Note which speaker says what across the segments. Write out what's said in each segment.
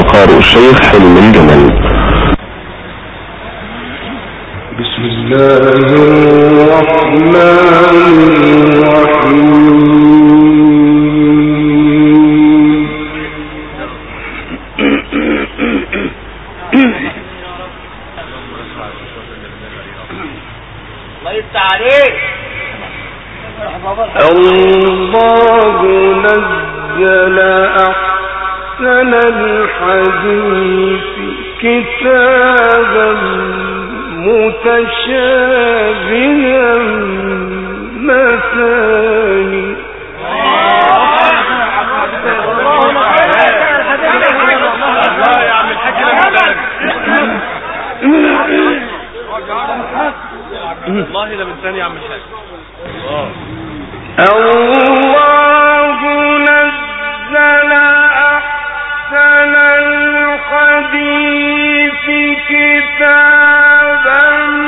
Speaker 1: وقار الشيخ حلمي الجمل.
Speaker 2: بسم الله الرحمن الرحيم. الله نزل أحسن الحديث كتابا متشابها مثاني
Speaker 3: والله ده من ثاني يا عم الحاج.
Speaker 2: الله نزل أحسن الحديث كتابا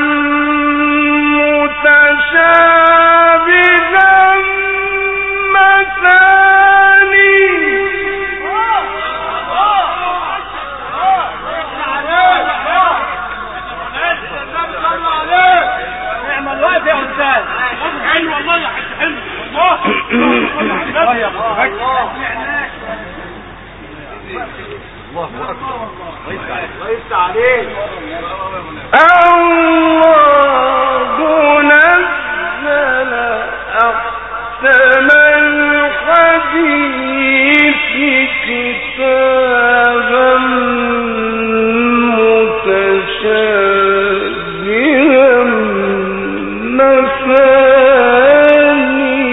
Speaker 2: متشابها مثاني نعم الوقت يا أستاذ. حلو والله يا حاج، حلو الله أكبر. ويست عليه. الله نزل أحسن الحديث كتابا متشابها مثاني.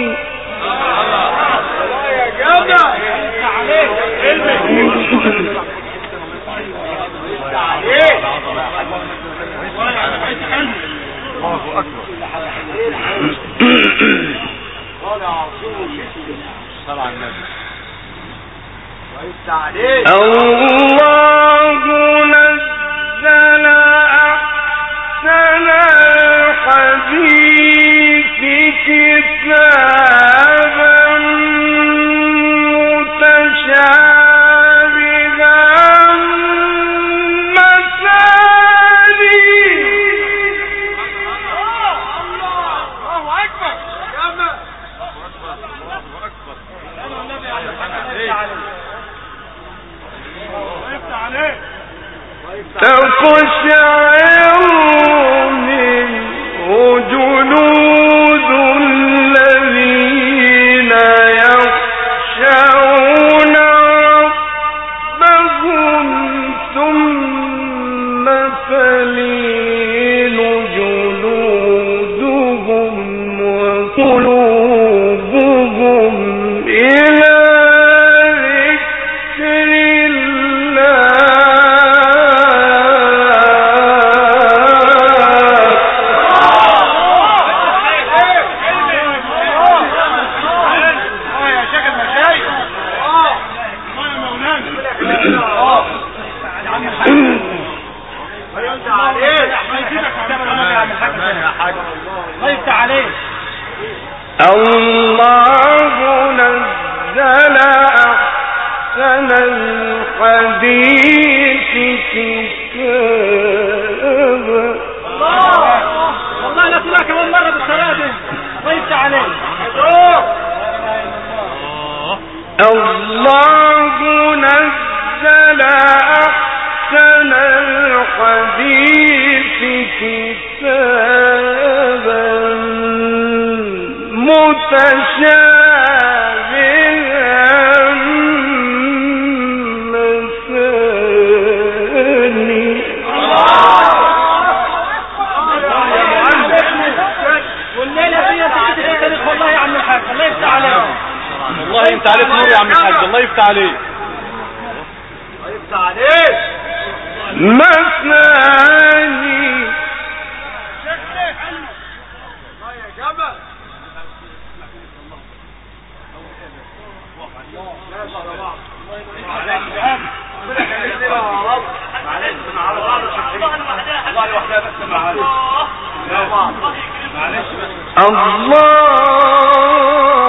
Speaker 2: يا جدع الله نزل أحسن الحديث كتابا متشابها مثاني. الله أكبر. تقشعر منه جلود الذين يخشون ربهم ثم تلين جلودهم وقلوبهم إلى ذكر الله. الله نزل أحسن الحديث كتابا. والله لا تلاقي كمان مرة بالثلاثة. ضيفت عليه. الله نزل أحسن الحديث كتابا متشابها مثاني. والليلة فيها تاريخ والله يا عم الحاج. الله يفتح عليك.
Speaker 3: والله انت عليك نور يا عم الحاج. الله يفتح عليك.
Speaker 2: الله يفتح عليك. مثاني. الله يا جبل.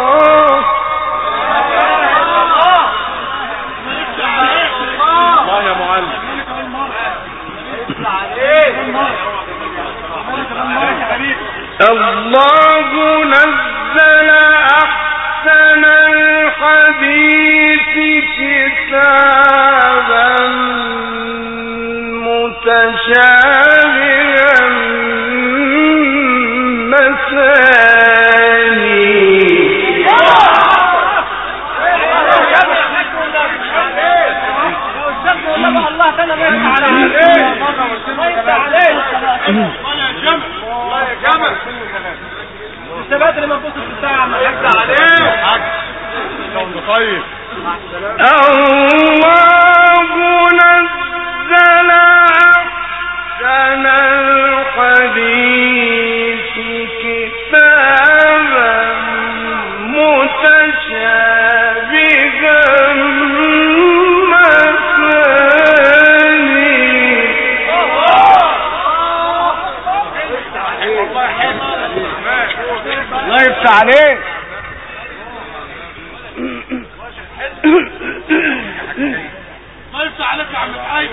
Speaker 2: الله
Speaker 4: الله نزل أحسن الحديث كتابا متشابها مثاني
Speaker 2: الله تعالى ما يفتح الثبات اللي منقوص في الساعة ما يفتح عليه
Speaker 3: طيب
Speaker 4: الله نزل أحسن الحديث كتابا متشابها
Speaker 2: الله يفتح عليك الله يفتح عليك يا عم الحاج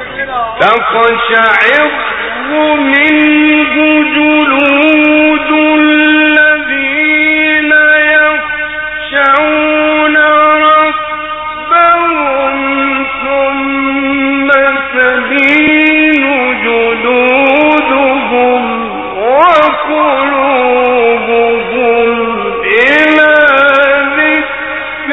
Speaker 4: تقشعر منه جلود الذين يخشون ربهم ثم تلين جلودهم وقلوبهم إلى ذكر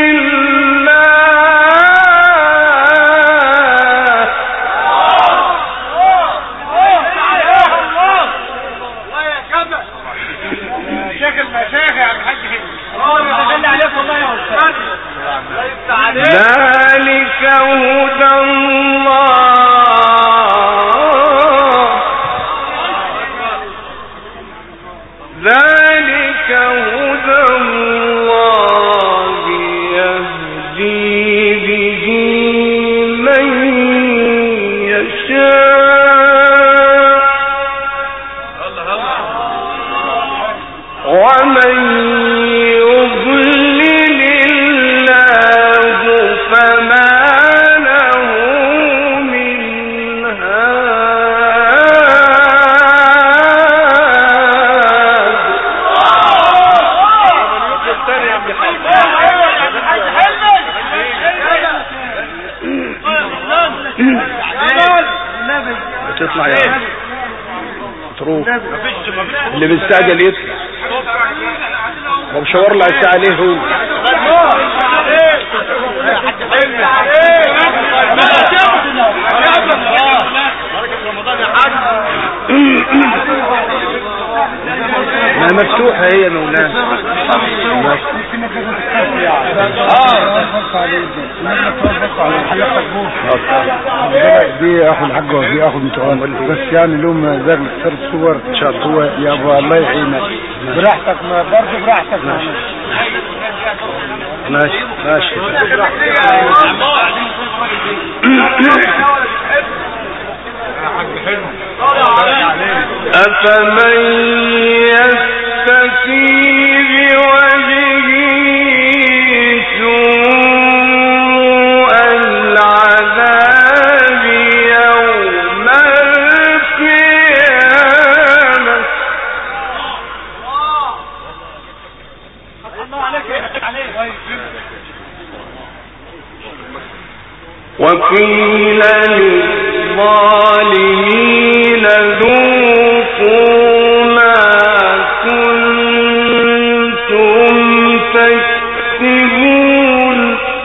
Speaker 4: ذلك هدى الله ذلك هدى الله يهدي به من يشاء ومن
Speaker 1: تطلع يا تروح اللي بيستعجل يطلع ومشاور له الساعه ليه هو ما مفتوحه هي مولانا
Speaker 5: دي اخو الحاج ودي اخو المتوال بس يعني لهم زي اختار الصور ان شاء الله يا ابو الله يعينك براحتك ما برضه براحتك
Speaker 1: ماشي ماشي
Speaker 4: أفمن يستكي بوجهه سوء العذاب يوم القيامة وقيل للظالمين ذوقوا ما كنتم تكسبون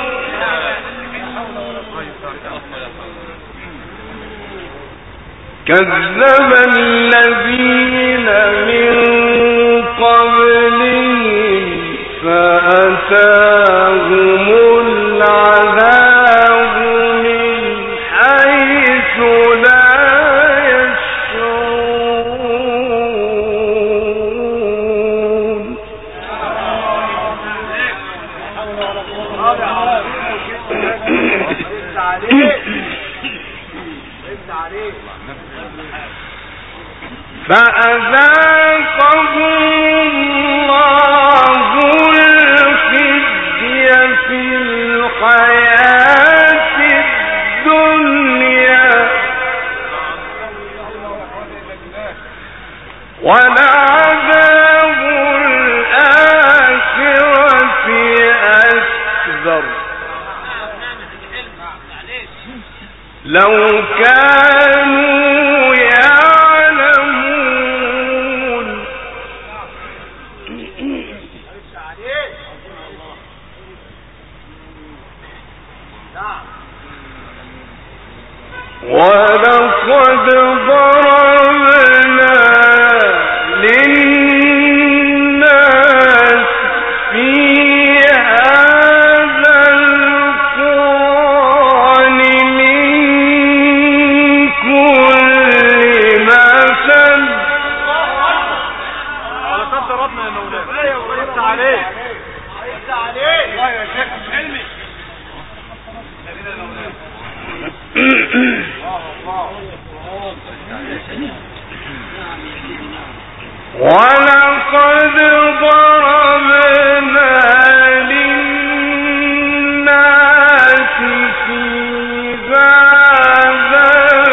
Speaker 4: كذب الذين من قبلهم فأتاهم العذاب من حيث لا يشعرون فأذاقهم الله الخزي في الحياة الدنيا ولعذاب الآخرة أكبر لو كانوا يعلمون ولقد ضربنا للناس في هذا القرآن من كل مثل
Speaker 2: ولقد ضربنا يا مولانا وقفت عليه الله يا شيخ علمي
Speaker 4: ولقد ضربنا للناس في هذا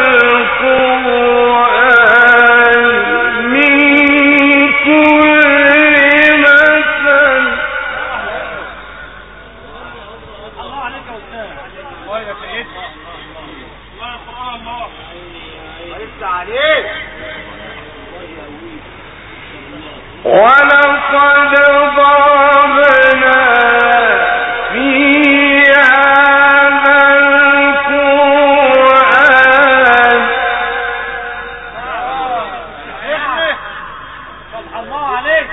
Speaker 4: القرآن من كل مثل
Speaker 2: الله عليك يا استاذ الله يا سيدنا الله يا قرآن الله وقفت عليه
Speaker 4: ولقد ضربنا في هذا القرآن
Speaker 2: الله عليك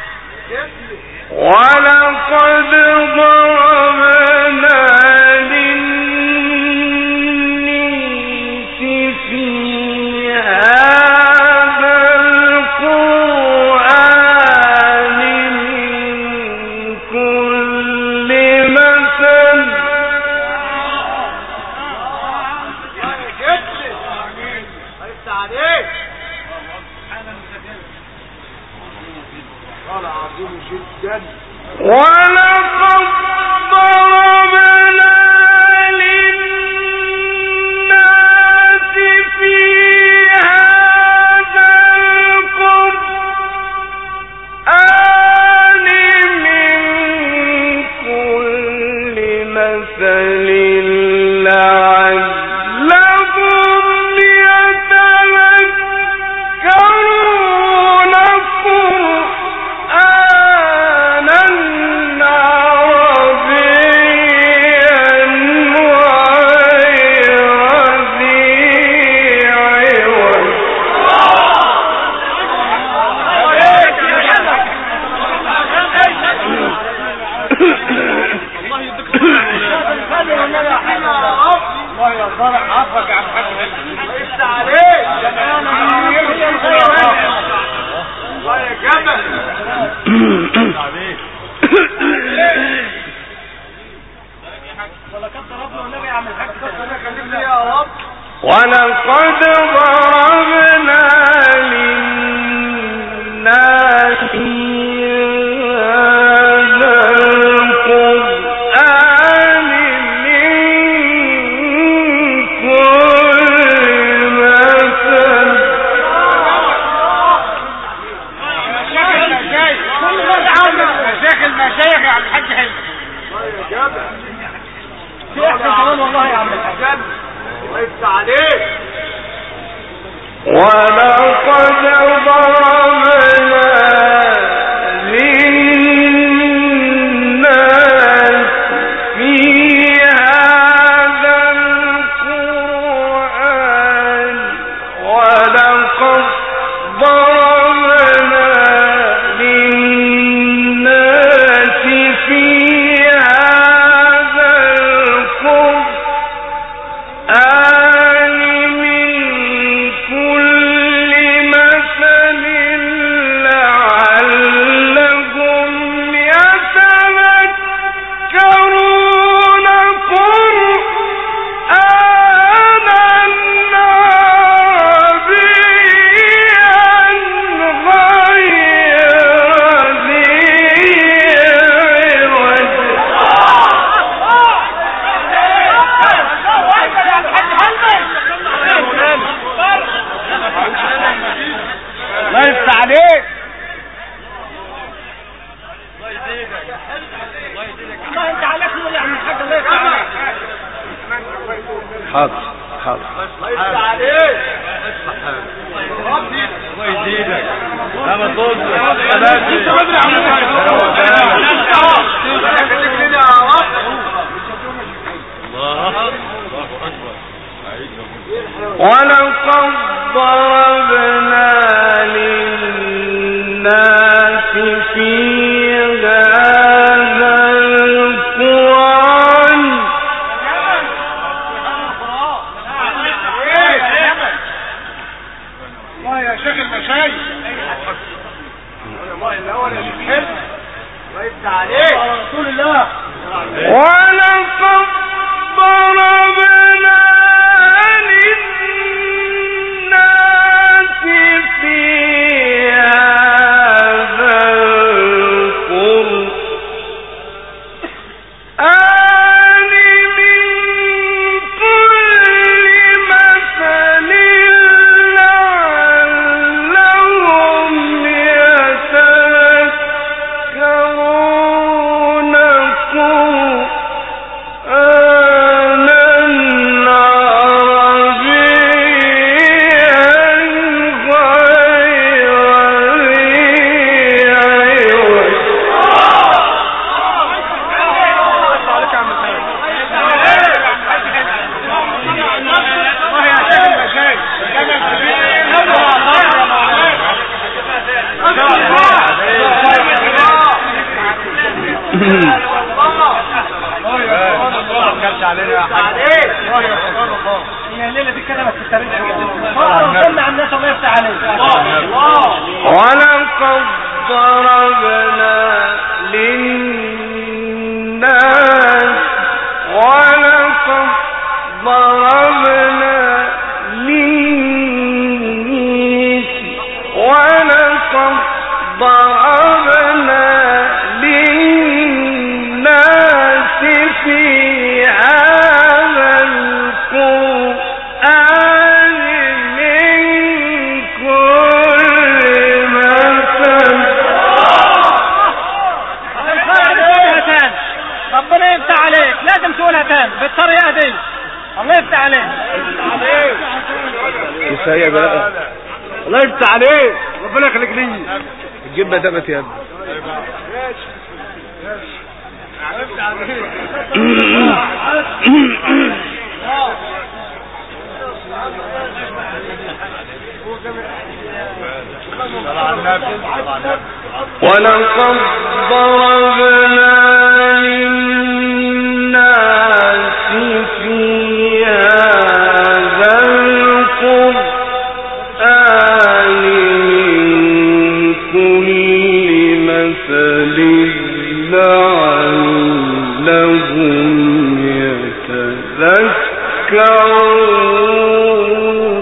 Speaker 4: ولقد ضربنا للناس في هذا القرآن من كل مثل
Speaker 2: وقفت عليه قال عظيم جدا
Speaker 4: ولقد ضربنا للناس في هذا القرآن من كل مثل لعلهم يتذكرون قرآنا عربيا غير ذي عوج
Speaker 2: الله يديك الله يا صالح عفك يا عم حاج وقفت عليه الله يا جمل ولقد ضربنا النبي يا عم الحاج كلمني يا رب
Speaker 4: ولقد ضربنا للناس في هذا القرآن من كل مثل
Speaker 2: شيخ المشايخ يا عم الحاج حلمي شيخ كمان والله يا عم الحاج وقفت عليه
Speaker 4: ولقد ضربنا للناس في هذا القرآن ولقد ضربنا للناس في هذا القرآن من كل مثل
Speaker 2: عليك. الله انت عليك ولا عم الحاج الله يفتح عليك.
Speaker 1: حاضر حاضر.
Speaker 2: الله يفتح عليك.
Speaker 3: الله يزيدك. انا طول
Speaker 4: ولقد ضربنا للناس في هذا القرآن
Speaker 2: الله يا شيخ المشايخ. الله الاول يا شيخ حلو. الله يفتح عليك رسول الله.
Speaker 4: ولقد ضربنا للناس في هذا القرآن من كل مثل لعلهم يتذكرون
Speaker 2: هي الليله دي كده ما تستريحش وصلنا على الناس. الله يفتح عليك.
Speaker 4: ولقد ضربنا للناس ولقد ضربنا للناس ولقد ضربنا للناس في هذا القرآن من كل مثل.
Speaker 2: ربنا يفتح عليك. لازم تقولها تاني بالطريقه دي. الله يفتح عليك.
Speaker 1: كفايه بقى.
Speaker 2: الله يفتح عليك. ربنا يخليك لي.
Speaker 1: الجبه دبت يا ابني.
Speaker 4: ولقد ضربنا للناس في هذا القرآن من كل مثل لعلهم يتذكرون.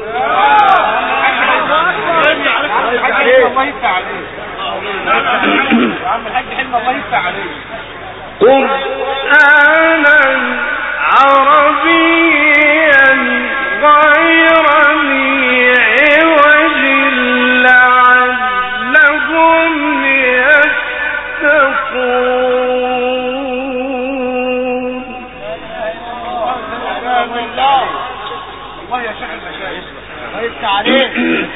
Speaker 2: الله يفتح عليك. عم الحاج حلم الله يفتح عليك.
Speaker 4: قرآنا عربيا غير ذي عوج لعلهم يتقون.
Speaker 2: الله يا شيخ المشايخ. الله يفتح عليك.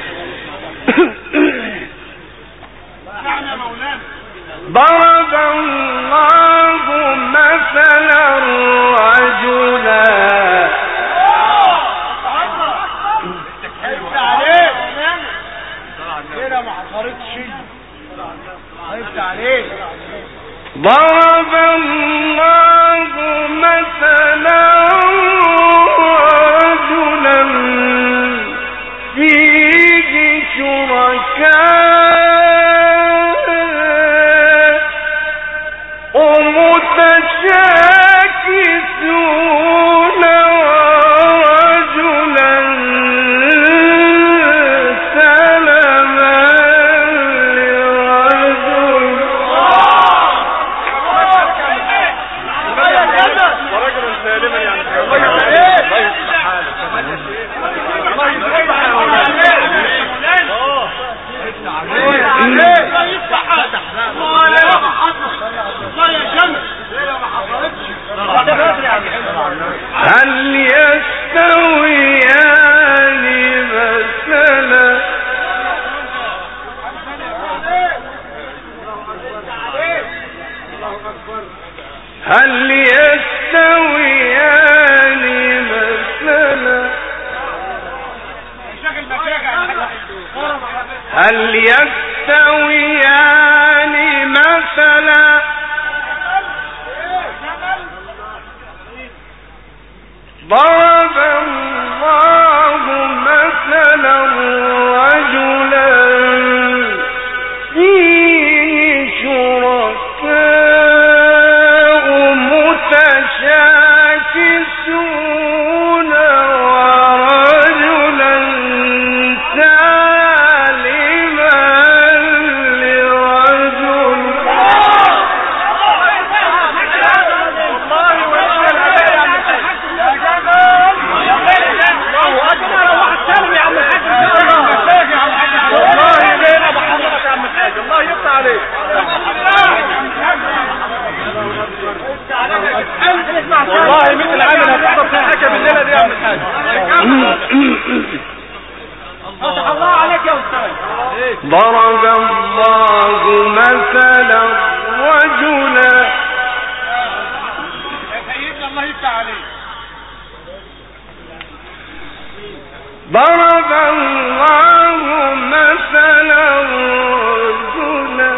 Speaker 4: ضرب الله مثلا رجلا
Speaker 2: كده ما حصلتش شيء. الله يفتح عليك.
Speaker 4: ضرب الله مثلا رجلا فيه شركاء ومتشاكسون ورجلا سلما لرجل
Speaker 3: ورجل سالما
Speaker 4: هل يستويان مثلا ضرب الله مثلا رجلا فيه شركاء متشاكسون ورجلا سالما لرجل
Speaker 2: الله يفتح عليك. والله مثل عامل هتحضر فيها حكم الليله دي يا عم الحاج. فتح الله عليك يا استاذ.
Speaker 4: ضرب الله مثلا رجلا
Speaker 2: يا سيدنا الله يفتح عليك.
Speaker 4: ضرب الله مثلا رجلا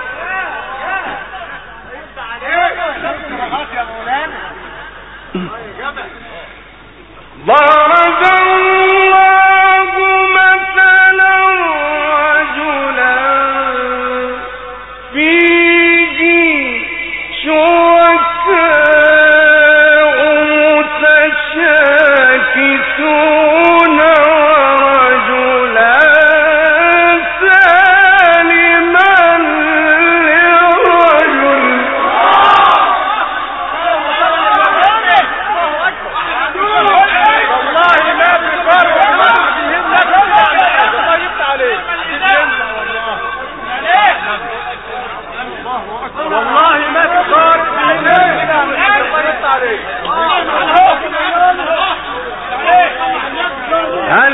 Speaker 4: ضرب الله مثلا رجلا فيه شركاء متشاكسون ورجلا سالما لرجل
Speaker 2: والله ما في فرق. الله يفتح عليك. والله ما في فرق. الله يفتح عليك.
Speaker 4: هل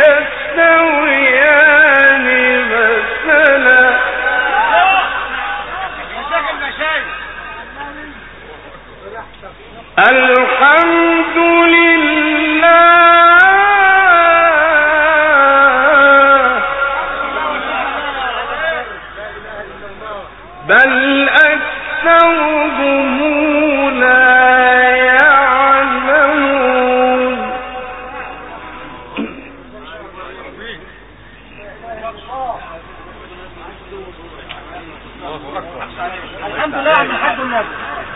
Speaker 4: يستويان مثلا الحمد لله بل أكثرهم لا يعلمون
Speaker 2: الحمد لله عم الحاج النبي.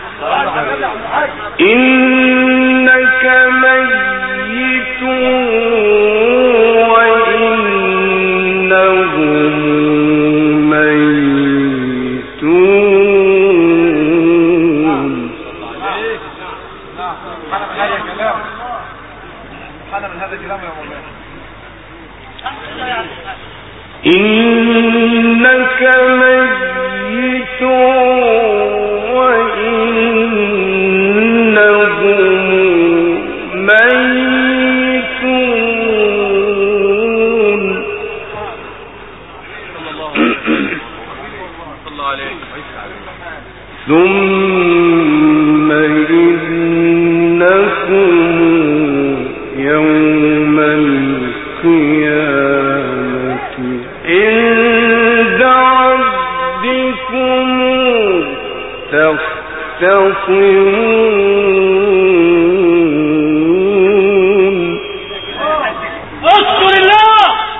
Speaker 4: إنك ميت وإنهم ميتون إنك ميت وإنهم ميتون ثم إنكم يوم القيامة عند ربكم تختصمون.
Speaker 2: اذكر الله.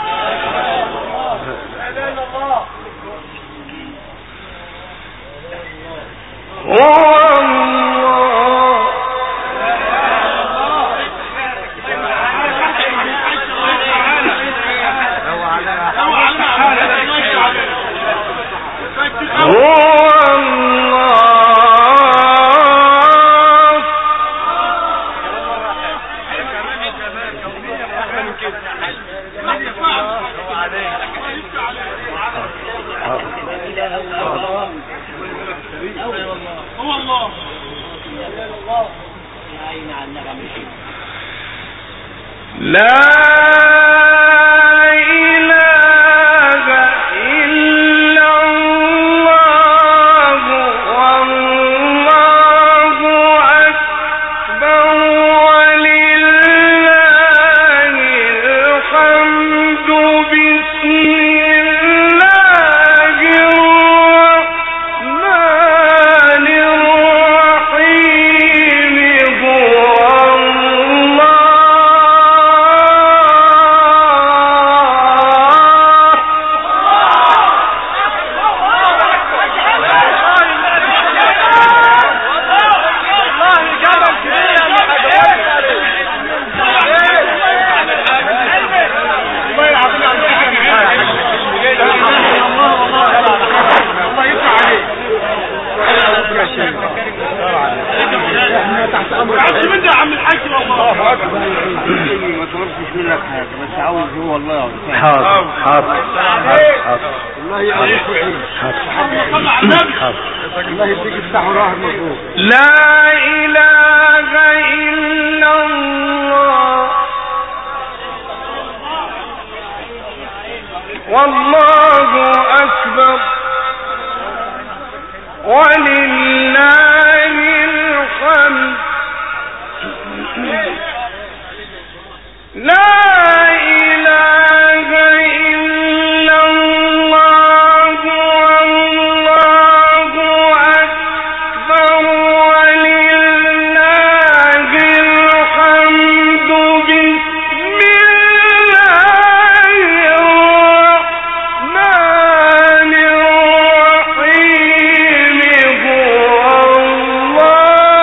Speaker 4: لا إله إلا الله والله أكبر ولله الحمد بسم الله
Speaker 5: الله يديك الصحة وراح المفروض.
Speaker 4: لا إله إلا الله والله أكبر ولله الحمد. لا إله إلا الله والله أكبر ولله الحمد. بسم الله الرحمن الرحيم. هو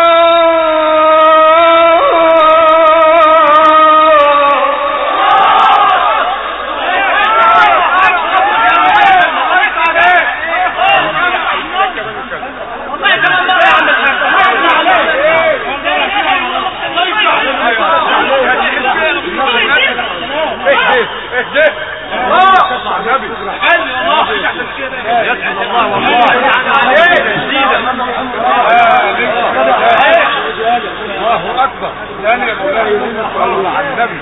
Speaker 5: الله أكبر. ثاني الله على النبي.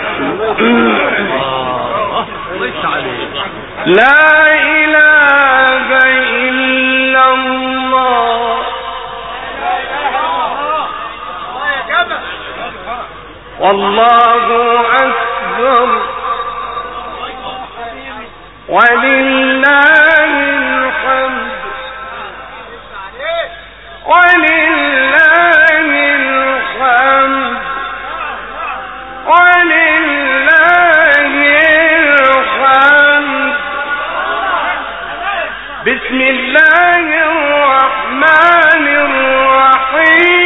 Speaker 4: لا إله إلا الله والله أكبر ولله الحمد. ولله الحمد. ولله الحمد. بسم الله الرحمن الرحيم.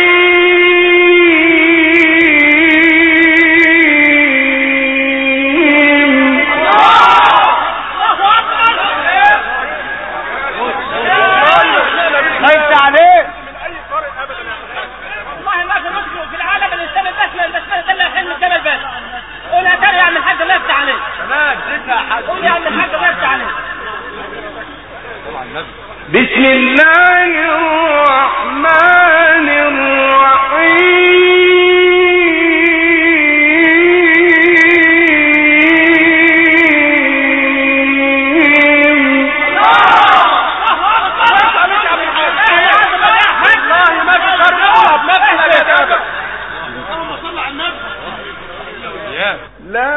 Speaker 4: بسم الله الرحمن الرحيم. لا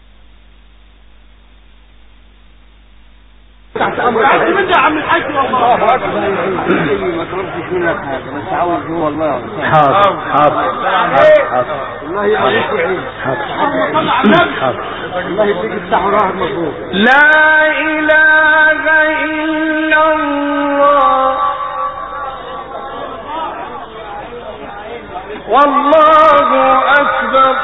Speaker 2: من ده عم الحاج والله
Speaker 5: ما طلبتش منك حاجة بس عاوز هو والله.
Speaker 1: حاضر حاضر حاضر.
Speaker 5: الله يعينك ويعينك. الله يديك الصحة وراح المفروض.
Speaker 4: لا إله إلا الله والله أكبر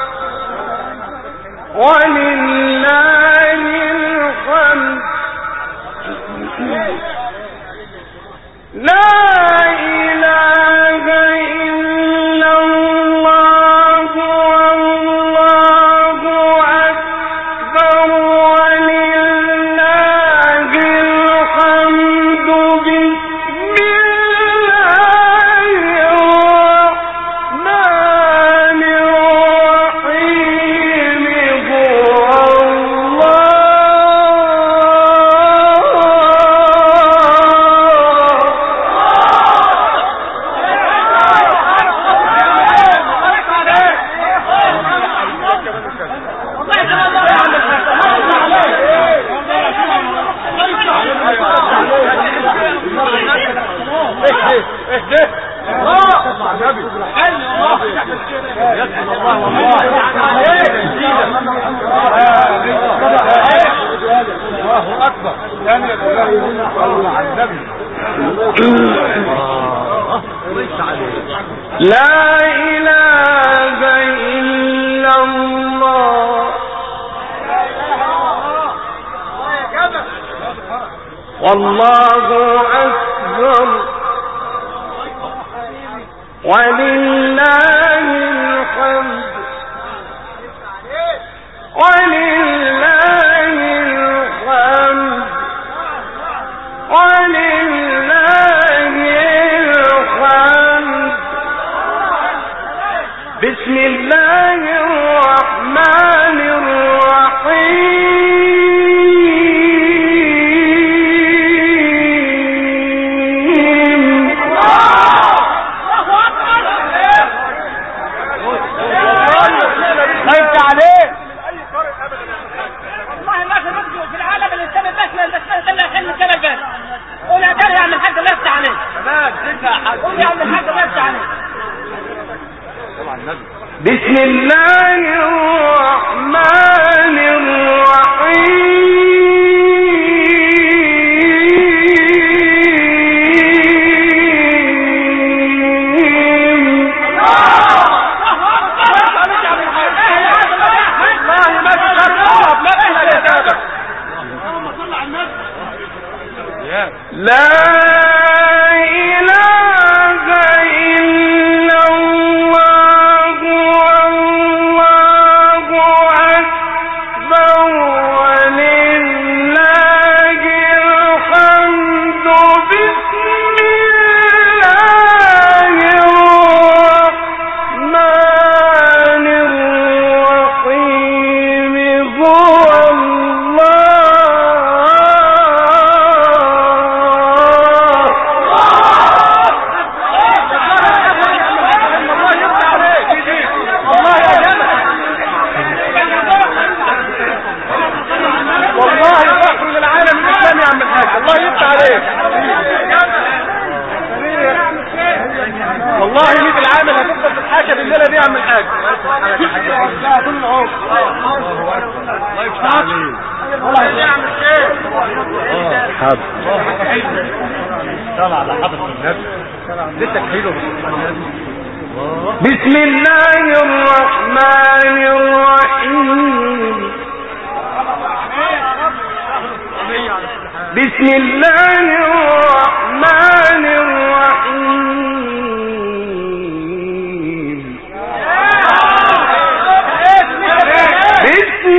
Speaker 4: ولله الحمد. لا إله إلا الله والله أكبر ولله الحمد. بسم الله الرحمن الرحيم. هو
Speaker 5: الله أكبر. ثاني الله على النبي.
Speaker 4: لا إله إلا الله والله أكبر ولله الحمد. ولله الحمد. بسم الله الرحمن الرحيم بسم الله الرحمن الرحيم لا بسم الله الرحمن الرحيم بسم الله الرحمن الرحيم بسم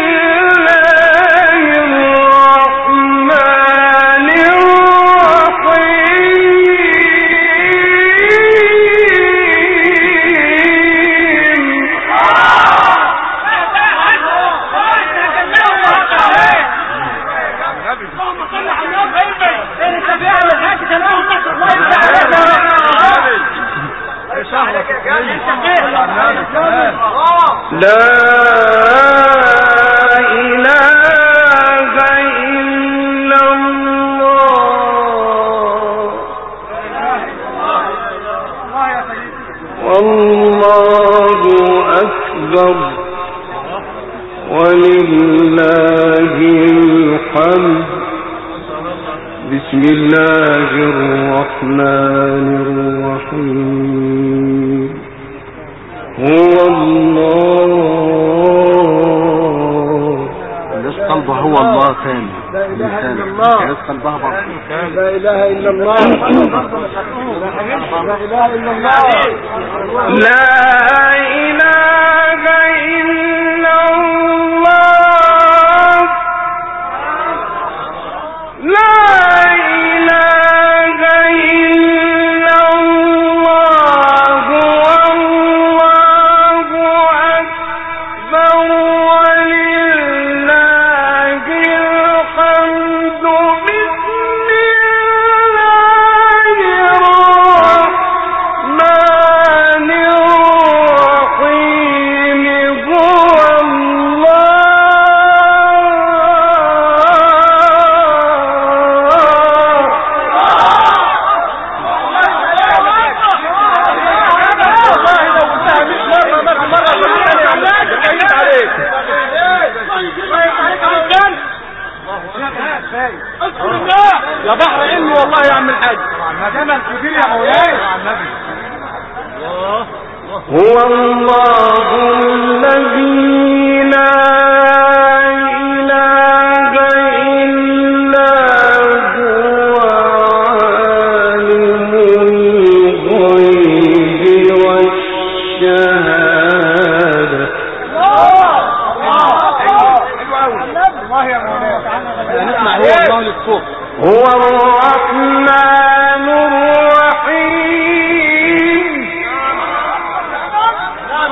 Speaker 4: لا إله إلا الله والله أكبر ولله الحمد بسم الله الرحمن الرحيم هو الله
Speaker 1: قلبه هو الله ثاني لا اله الا الله قلبها برضه لا اله الا الله لا اله الا الله
Speaker 4: لا إله إلا الله لا إله إلا الله والله أكبر ولله الحمد بسم الله الرحمن الرحيم هو
Speaker 2: يا بحر علمي والله يا عم الحاج جمل كبير يا مولاي
Speaker 4: هو الله الذي لا إله إلا هو عالم الغيب والشهادة
Speaker 2: الله يا مولاي نسمع هو الله للصوت
Speaker 4: هو الرحمن الرحيم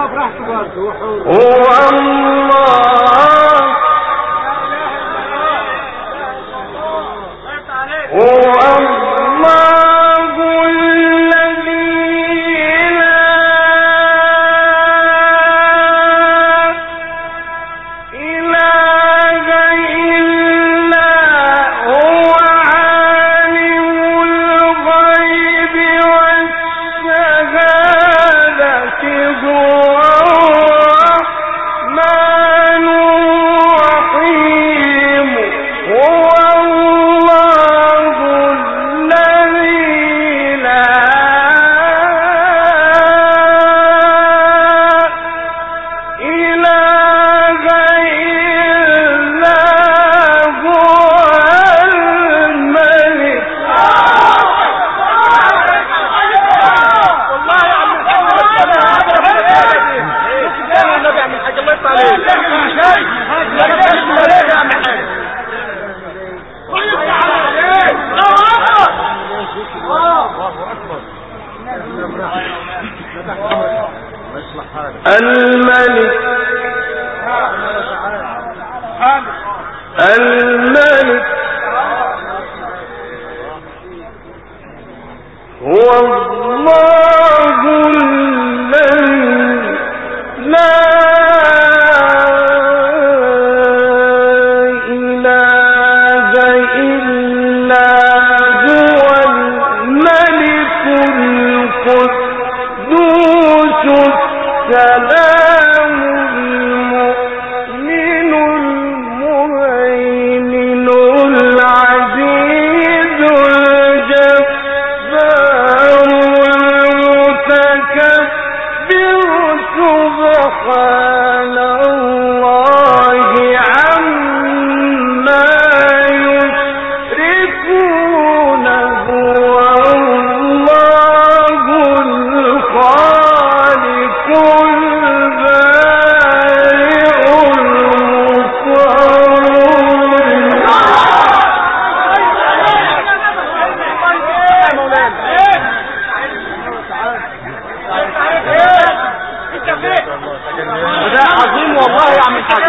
Speaker 4: الملك هو الله الذي لا إله إلا هو الملك القدوس السلام المؤمن المهيمن العزيز الجبار المتكبر سبحان الله عما يشركون هو الله الخالق البارئ
Speaker 2: وده عظيم والله يا عم الحاج.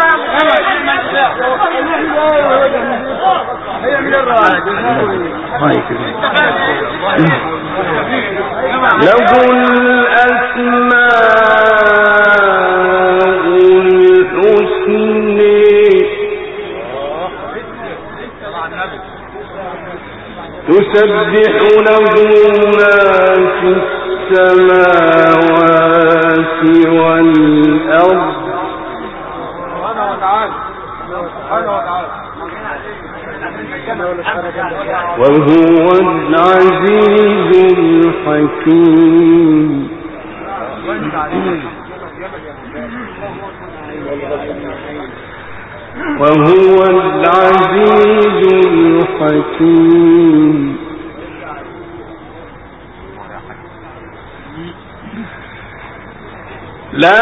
Speaker 2: هي من الرأي
Speaker 4: له الأسماء الحسنى تسبح له ما في السماوات والأرض وهو العزيز الحكيم. وهو العزيز الحكيم. لا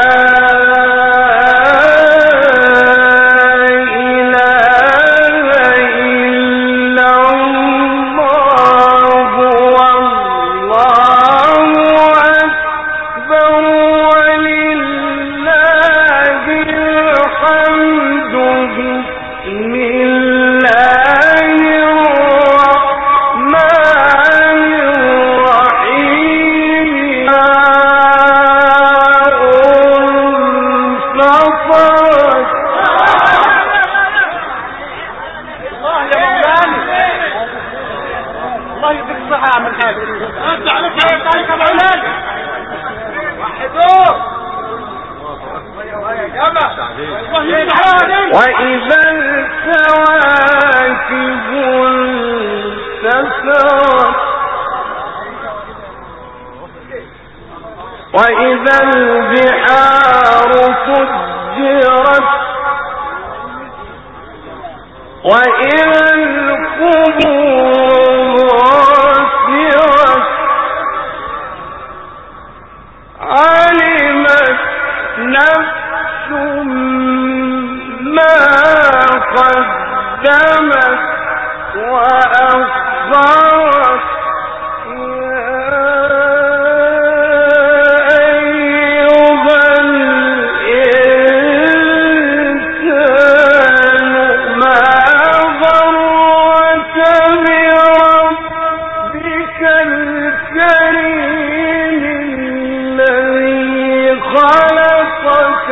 Speaker 4: وإذا الكواكب انتثرت وإذا البحار فجرت وإذا القبور بعثرت علمت نفس ما قدمت وأخرت يا أيها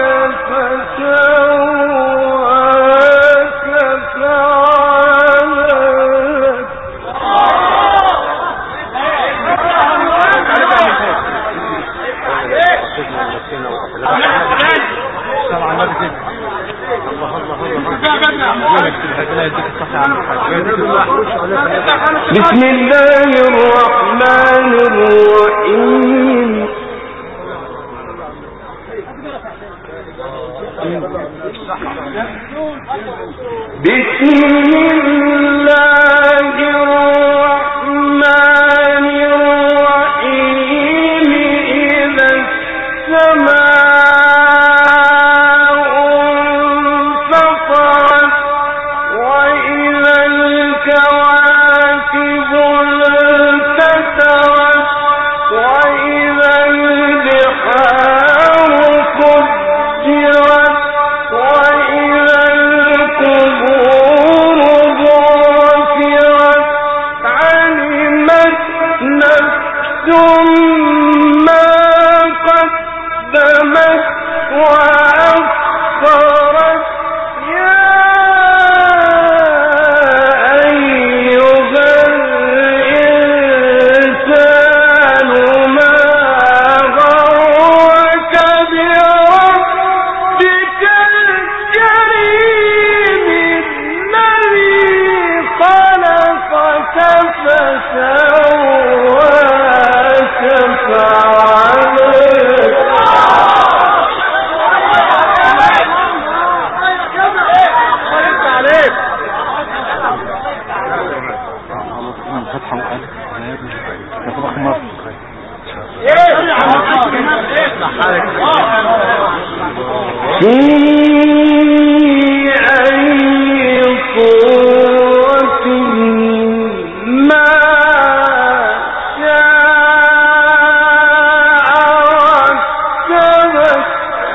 Speaker 4: بسم الله الرحمن الرحيم بسم الله الرحمن الرحيم إذا السماء انفطرت وإذا الكواكب انتثرت وإذا البحار فجرت وإذا القبور بعثرت علمت نفس ما قدمت وأخرت يا أيها الإنسان ما غرك بربك الكريم الذي خلقك فسواك فعدلك في أي صورة ما شاء ركبك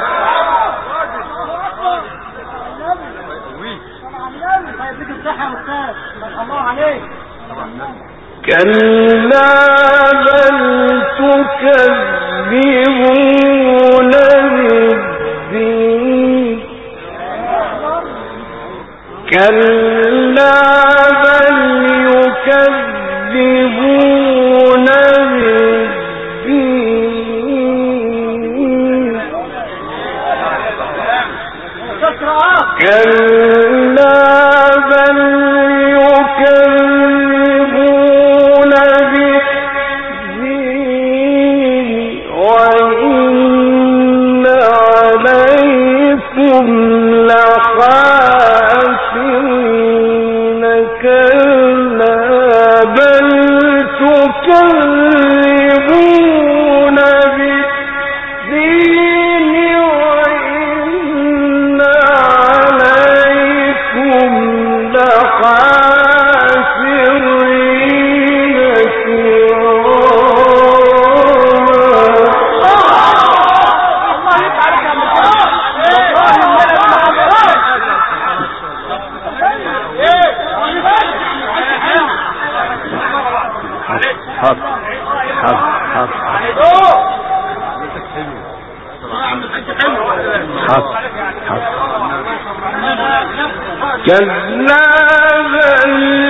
Speaker 4: كلا بل تكذبون بالدين كلا بل يكذبون بالدين كلا بل يكذبون بالدين وإن عليكم لحافظين كلا بل تكذبون بالدين وإن عليكم لحافظين كلا بل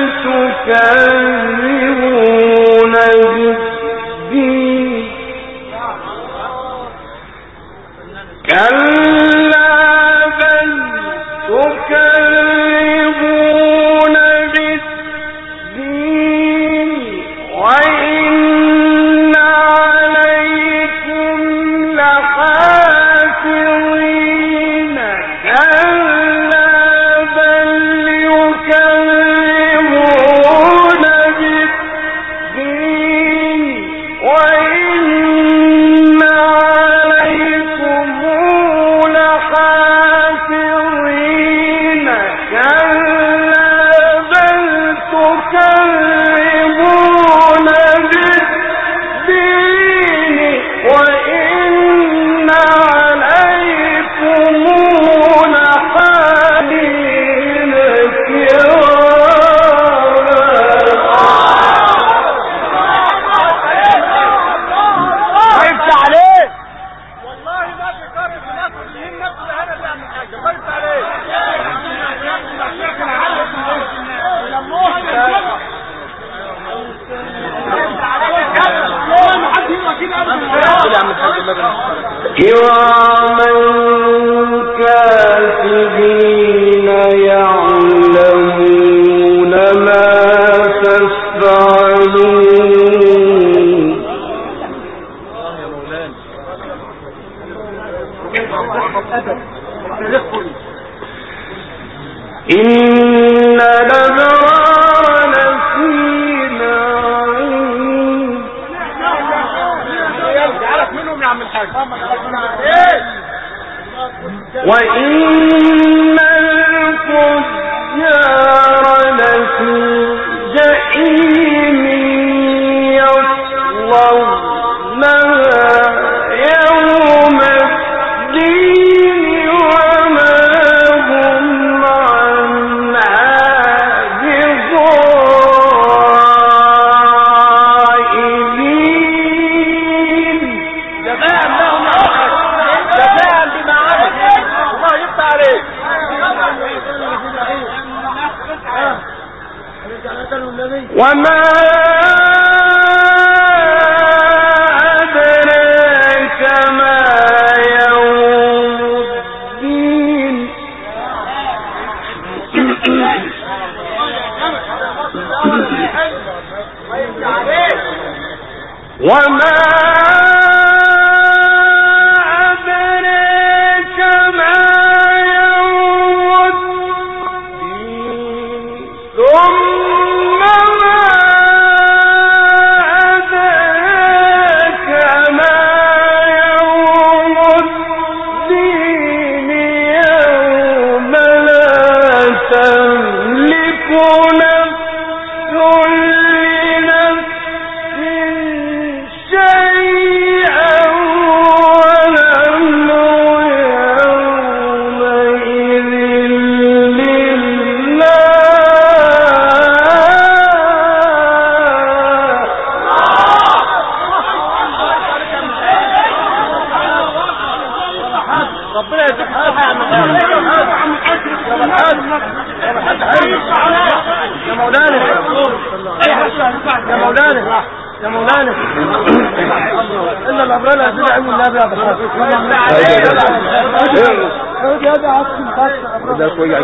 Speaker 4: تكذبون بالدين كلا بل تكذبون بالدين وإن عليكم لحافظين كلا بل يكذبون بالدين وإن عليكم لحافظين كلا بل تكذبون بالدين وإن كراما كاتبين يعلمون ما تفعلون. إن الأبرار لفي نعيم وإن الفجار لفي جحيم يصلونها يوم الدين وما هم عنها بغائبين.
Speaker 2: جزاء لهم جزاء بما عملوا. الله يفتح عليك.
Speaker 4: وما أدراك ما يوم الدين. وما أدراك ما يوم الدين. ثم ما أدراك ما يوم الدين. يوم لا تملك نفس لنفس شيئا والأمر يومئذ لله.
Speaker 2: ربنا يديك الصحة يا عم يا مولانا يا مولانا يا مولانا إن الأبرار يزيد علم النبي يا بخاف. هذا عطف
Speaker 5: ده كويس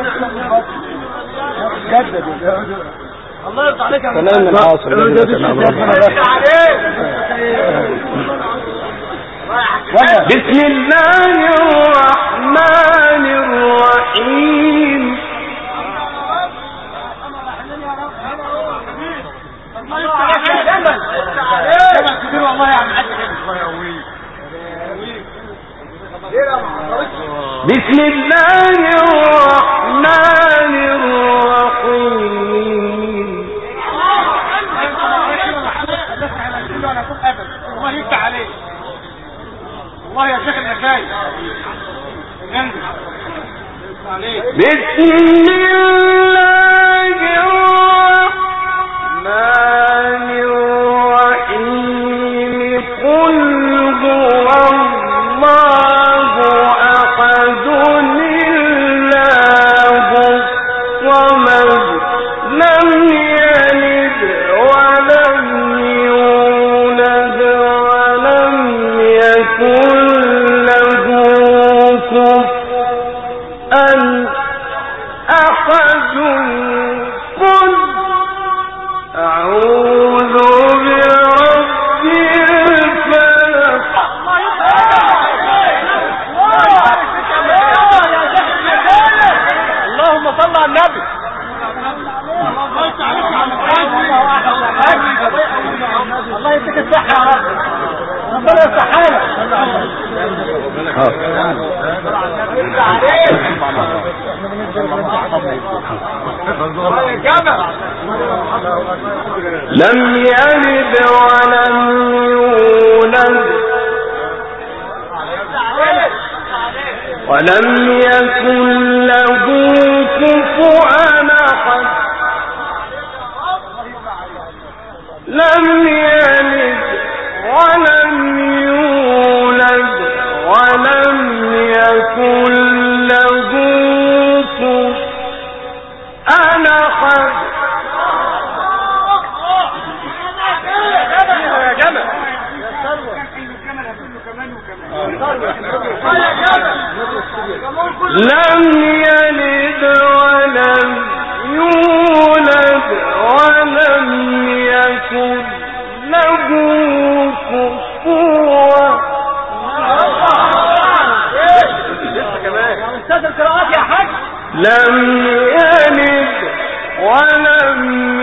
Speaker 2: جدد. الله يرضى عليك يا
Speaker 5: كلام العاصر
Speaker 4: بسم الله الرحمن الرحيم. بسم الله الرحمن الرحيم.
Speaker 2: الله يفتح عليك. الله يا شيخ النفاي.
Speaker 4: بسم الله الرحمن الرحيم. قل هو الله أحد الله الصمد لم يلد ولم يولد ولم يكن له كفوا أحد. قل أعوذ برب الفلق.
Speaker 2: اللهم صل على النبي. الله يديك الصحة يا رب. ربنا يفتح لك.
Speaker 4: لم يلد ولم يولد ولم يكن له كفوا أحد. لم يلد ولم يولد ولم يكن له كفوا أحد. لم يلد ولم يولد ولم يكن له كفوا.
Speaker 2: استاذ القراءات يا حاج.
Speaker 4: لم يلد ولم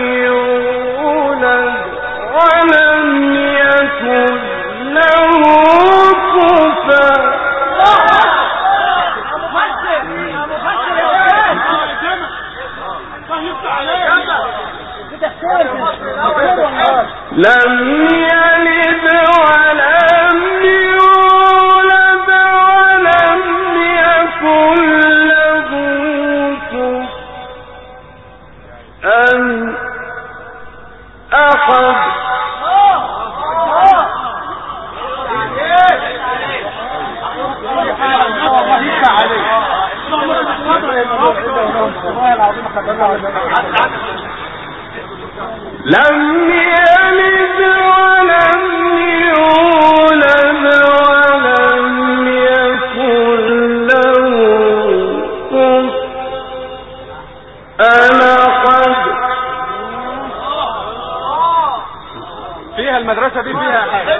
Speaker 4: يولد ولم يكن له كفوا. لم يلد ولم يولد ولم يكن له كفوا أحد. لم يلد ولم يولد ولم يكن له كفوا أحد.
Speaker 2: فيها المدرسة دي فيها حاجة.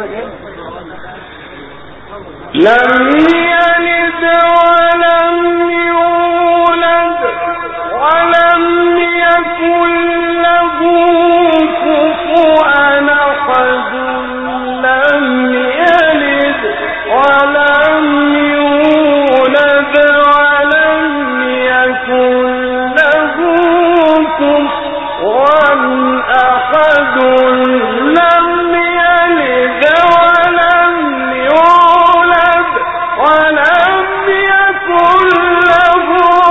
Speaker 4: لم يلد ولم يولد ولم يكن له كفوا أحد. لم يلد ولم يولد ولم يكن له كفوا أحد. لم يلد ولم يولد ولم يكن له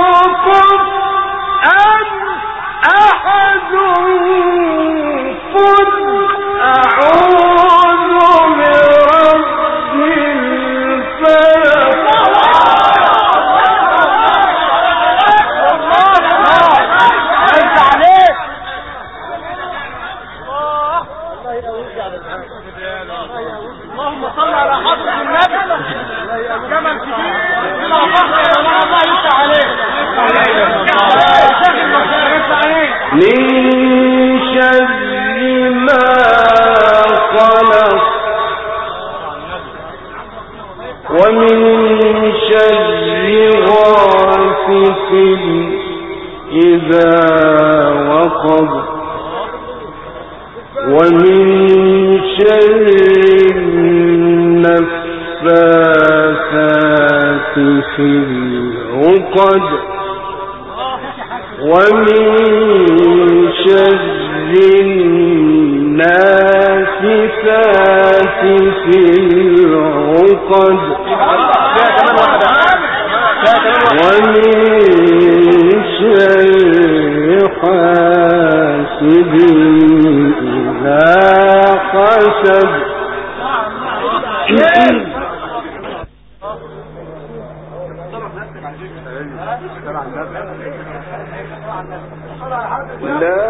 Speaker 4: كفوا أحد. قل أعوذ برب الفلق.
Speaker 2: اللهم صل على حضرة النبي. جمل كبير. الله يفتح عليك.
Speaker 4: من شر ما خلق ومن شر غاسق إذا وقب ومن شر النفاثات في العقد ومن شر النافثات في العقد ومن شر حاسد إذا حسد. لا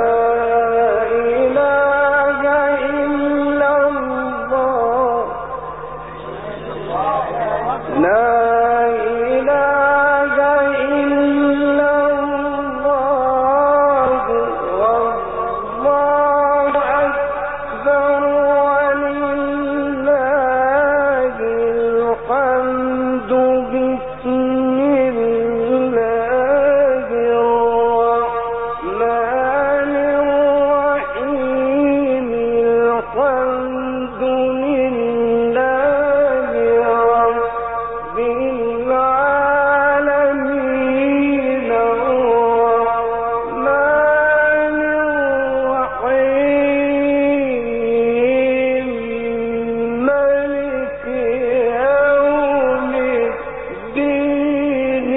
Speaker 4: إله إلا الله. لا إله إلا الله والله أكبر ولله الحمد. بسم الله الرحمن الرحيم. الحمد لله رب العالمين. الرحمن الرحيم. مالك يوم الدين.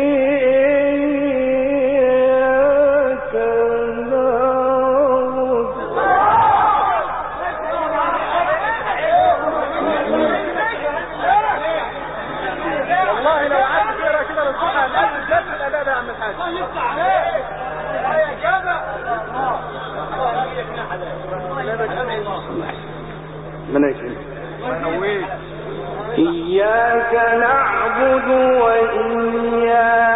Speaker 4: إياك نعبد.
Speaker 2: والله لو قعدت تقرا كده للصبح لازم الاداء ده يا عم الحاج. الله يفتح عليك. يا جدع. إياك نعبد وإياك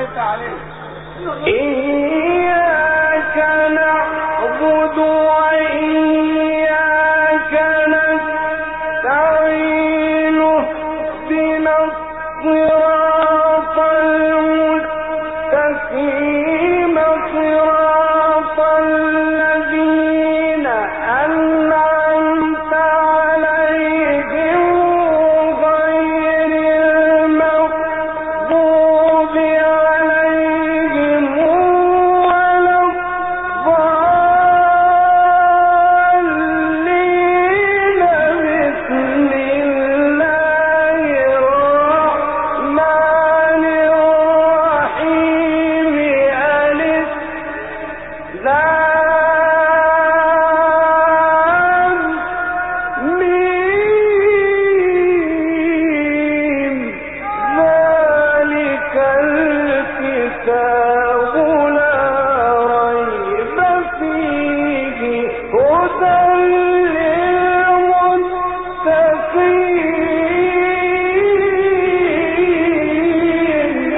Speaker 4: إياك نعبد وإياك نستعين اهدنا الصراط المستقيم صراط الذين أنعمت عليهم غير المغضوب عليهم ولا الضالين بسم الله الرحمن الرحيم ألف لام ميم ذلك الكتاب لا ريب فيه هدى للمتقين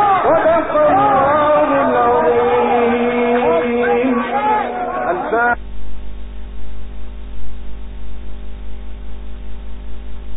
Speaker 4: صدق الله العظيم.